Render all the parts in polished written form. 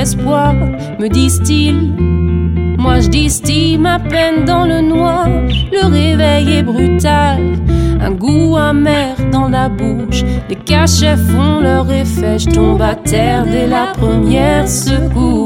espoir, me disent-ils. Moi je distille ma peine dans le noir. Le réveil est brutal, un goût amer dans la bouche. Les cachets font leur effet, je tombe à terre dès la première secousse.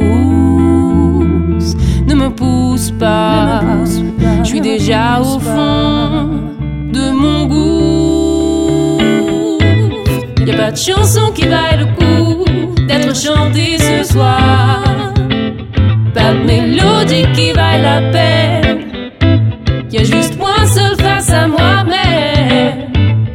Ne me pousse pas, je suis déjà au fond de mon goût. Y'a pas de chanson qui vaille le coup d'être chantée ce soir. Pas de mélodie qui vaille la peine. Y'a juste moi seul face à moi-même.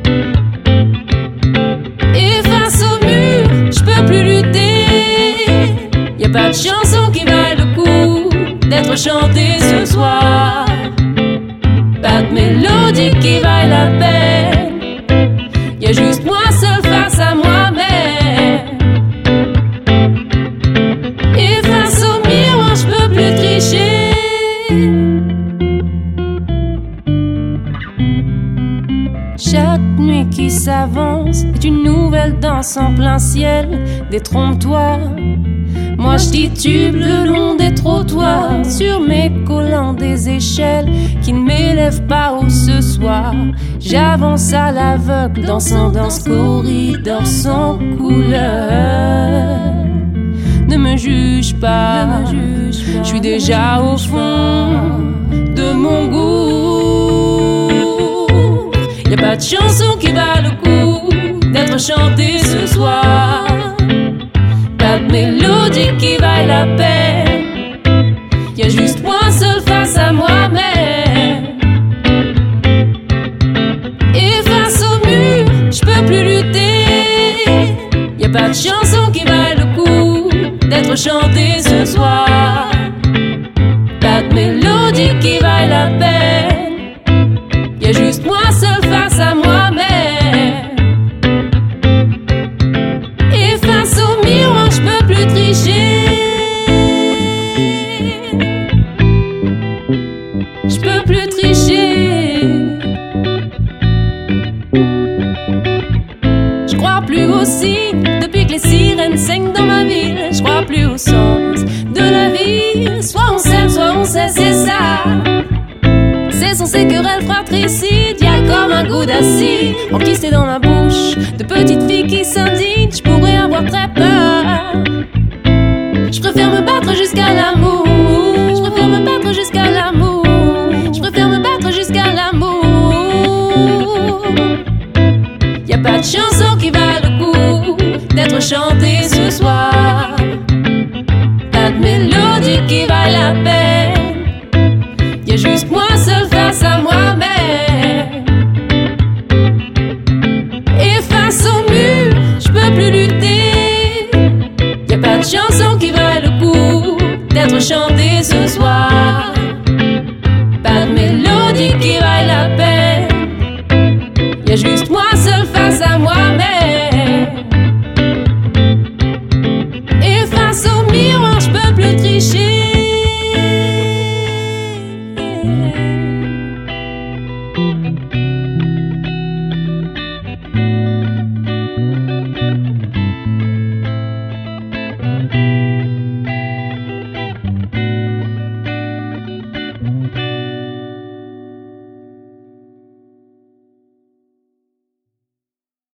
Et face au mur, j'peux plus lutter. Y'a pas de chanson qui vaille le coup d'être chantée ce soir. Pas de mélodie qui vaille la peine. Y'a juste moi seul face à moi-même. Et face au miroir, j'peux plus tricher. Chaque nuit qui s'avance est une nouvelle danse en plein ciel. Détrompe-toi, moi je titube le long des trottoirs, sur mes collants des échelles qui ne m'élèvent pas haut ce soir. J'avance à l'aveugle, dansant dans ce corridor sans couleur. Ne me juge pas, je suis déjà au fond de mon goût. Y'a pas de chanson qui vaille le coup d'être chantée ce soir. Pas de mélodie qui vaille la peine. Y'a juste moi seul face à moi-même. Et face au mur, j'peux plus lutter. Y'a pas de chanson qui vaille le coup d'être chantée ce soir. Pas de mélodie qui vaille la peine. Y'a juste moi seul face à moi-même. Et face au miroir, j'peux plus tricher. J'peux plus tricher. J'crois plus aussi depuis que les sirènes saignent dans ma ville. J'crois plus au sens de la vie. Soit on s'aime, soit on sait, c'est ça. Cessons ces querelles fratricides. Y'a comme un goût d'acide enquisté dans la bouche de petites filles qui s'indignent. J'pourrais avoir très peur. J'préfère me battre jusqu'à l'amour. J'préfère me battre jusqu'à l'amour. J'préfère me battre jusqu'à l'amour. Y'a pas de chanson qui vaille le coup d'être chantée ce soir. Pas de mélodie qui vaille la peine. Y'a juste moi seul face à moi-même. Et face au mur, j'peux plus lutter. Y'a pas de chanson qui vaille le coup d'être chantée ce soir.